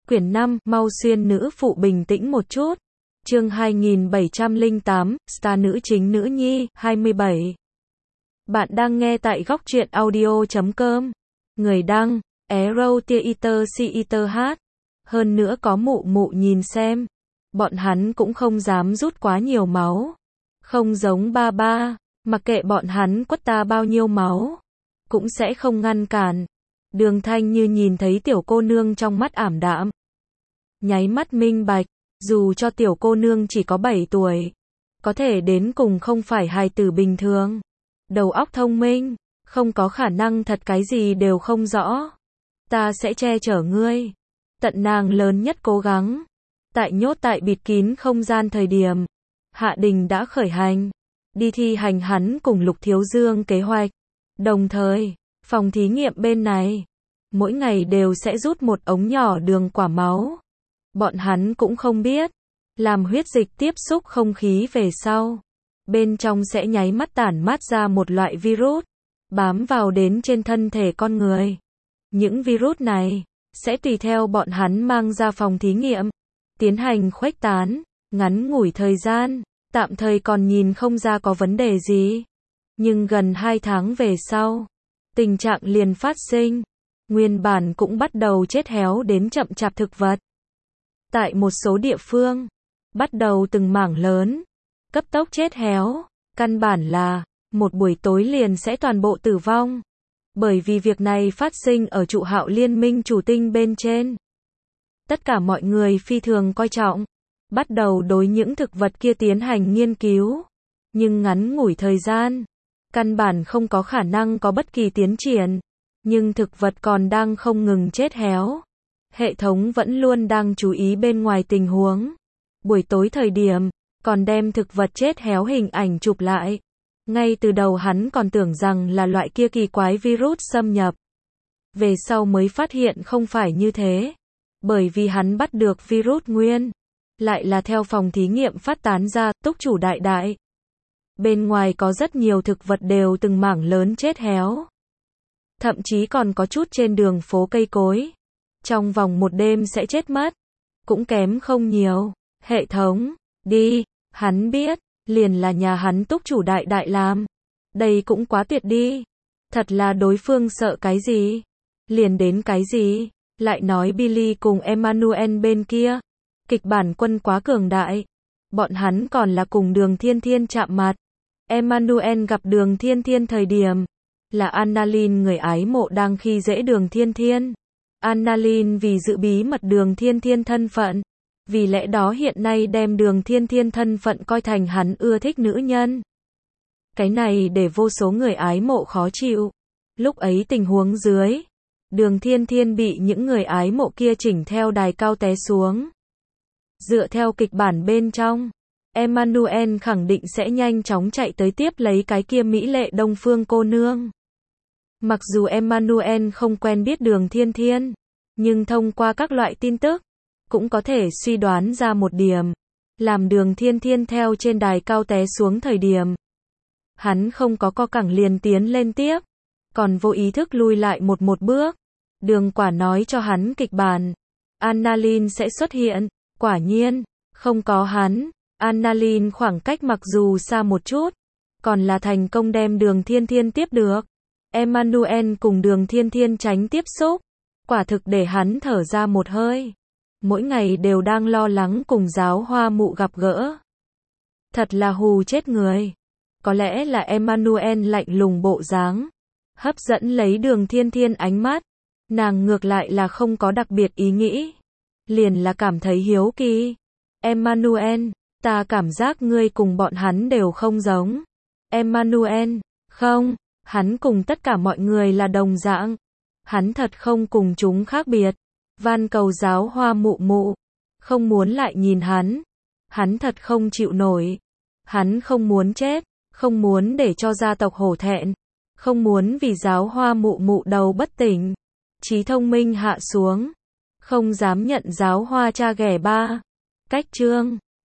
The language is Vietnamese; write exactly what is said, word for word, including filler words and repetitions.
Quyển năm, mau xuyên nữ phụ bình tĩnh một chút. Chương hai nghìn bảy trăm lẻ tám, star nữ chính nữ nhi, hai mươi bảy. Bạn đang nghe tại góc truyện audio chấm com. Người đăng, Arrow Theater Theater hát. Hơn nữa có mụ mụ nhìn xem. Bọn hắn cũng không dám rút quá nhiều máu. Không giống ba ba, mặc kệ bọn hắn quất ta bao nhiêu máu. Cũng sẽ không ngăn cản. Đường Thanh Như nhìn thấy tiểu cô nương trong mắt ảm đạm. Nháy mắt minh bạch, dù cho tiểu cô nương chỉ có bảy tuổi, có thể đến cùng không phải hài tử bình thường. Đầu óc thông minh, không có khả năng thật cái gì đều không rõ. Ta sẽ che chở ngươi. Tận nàng lớn nhất cố gắng. Tại nhốt tại bịt kín không gian thời điểm, Hạ Đình đã khởi hành, đi thi hành hắn cùng Lục Thiếu Dương kế hoạch. Đồng thời, phòng thí nghiệm bên này, mỗi ngày đều sẽ rút một ống nhỏ đường quả máu. Bọn hắn cũng không biết, làm huyết dịch tiếp xúc không khí về sau, bên trong sẽ nháy mắt tản mát ra một loại virus, bám vào đến trên thân thể con người. Những virus này, sẽ tùy theo bọn hắn mang ra phòng thí nghiệm, tiến hành khuếch tán, ngắn ngủi thời gian, tạm thời còn nhìn không ra có vấn đề gì. Nhưng gần hai tháng về sau, tình trạng liền phát sinh, nguyên bản cũng bắt đầu chết héo đến chậm chạp thực vật. Tại một số địa phương, bắt đầu từng mảng lớn, cấp tốc chết héo, căn bản là, một buổi tối liền sẽ toàn bộ tử vong. Bởi vì việc này phát sinh ở trụ hạo liên minh chủ tinh bên trên. Tất cả mọi người phi thường coi trọng, bắt đầu đối những thực vật kia tiến hành nghiên cứu. Nhưng ngắn ngủi thời gian, căn bản không có khả năng có bất kỳ tiến triển. Nhưng thực vật còn đang không ngừng chết héo. Hệ thống vẫn luôn đang chú ý bên ngoài tình huống. Buổi tối thời điểm, còn đem thực vật chết héo hình ảnh chụp lại. Ngay từ đầu hắn còn tưởng rằng là loại kia kỳ quái virus xâm nhập. Về sau mới phát hiện không phải như thế. Bởi vì hắn bắt được virus nguyên, lại là theo phòng thí nghiệm phát tán ra, túc chủ đại đại. Bên ngoài có rất nhiều thực vật đều từng mảng lớn chết héo. Thậm chí còn có chút trên đường phố cây cối. Trong vòng một đêm sẽ chết mất. Cũng kém không nhiều. Hệ thống, đi, hắn biết, liền là nhà hắn túc chủ đại đại làm. Đây cũng quá tuyệt đi. Thật là đối phương sợ cái gì? Liền đến cái gì? Lại nói Billy cùng Emmanuel bên kia. Kịch bản quân quá cường đại. Bọn hắn còn là cùng Đường Thiên Thiên chạm mặt. Emmanuel gặp Đường Thiên Thiên thời điểm, là Annalyn người ái mộ đang khi dễ Đường Thiên Thiên. Annalyn vì giữ bí mật Đường Thiên Thiên thân phận, vì lẽ đó hiện nay đem Đường Thiên Thiên thân phận coi thành hắn ưa thích nữ nhân. Cái này để vô số người ái mộ khó chịu. Lúc ấy tình huống dưới, Đường Thiên Thiên bị những người ái mộ kia chỉnh theo đài cao té xuống. Dựa theo kịch bản bên trong, Emmanuel khẳng định sẽ nhanh chóng chạy tới tiếp lấy cái kia mỹ lệ Đông Phương cô nương. Mặc dù Emmanuel không quen biết Đường Thiên Thiên, nhưng thông qua các loại tin tức, cũng có thể suy đoán ra một điểm. Làm Đường Thiên Thiên theo trên đài cao té xuống thời điểm, hắn không có co cẳng liền tiến lên tiếp, còn vô ý thức lui lại một một bước. Đường Quả nói cho hắn kịch bản, Annalyn sẽ xuất hiện. Quả nhiên, không có hắn, Annalyn khoảng cách mặc dù xa một chút, còn là thành công đem Đường Thiên Thiên tiếp được. Emmanuel cùng Đường Thiên Thiên tránh tiếp xúc, quả thực để hắn thở ra một hơi. Mỗi ngày đều đang lo lắng cùng giáo hoa mụ gặp gỡ. Thật là hù chết người. Có lẽ là Emmanuel lạnh lùng bộ dáng, hấp dẫn lấy Đường Thiên Thiên ánh mắt. Nàng ngược lại là không có đặc biệt ý nghĩ, liền là cảm thấy hiếu kỳ. Emmanuel, ta cảm giác ngươi cùng bọn hắn đều không giống. Emmanuel, không, hắn cùng tất cả mọi người là đồng dạng. Hắn thật không cùng chúng khác biệt. Van cầu giáo hoa mụ mụ, không muốn lại nhìn hắn. Hắn thật không chịu nổi. Hắn không muốn chết, không muốn để cho gia tộc hổ thẹn, không muốn vì giáo hoa mụ mụ đầu bất tỉnh, trí thông minh hạ xuống, không dám nhận giáo hoa cha ghẻ ba. Cách chương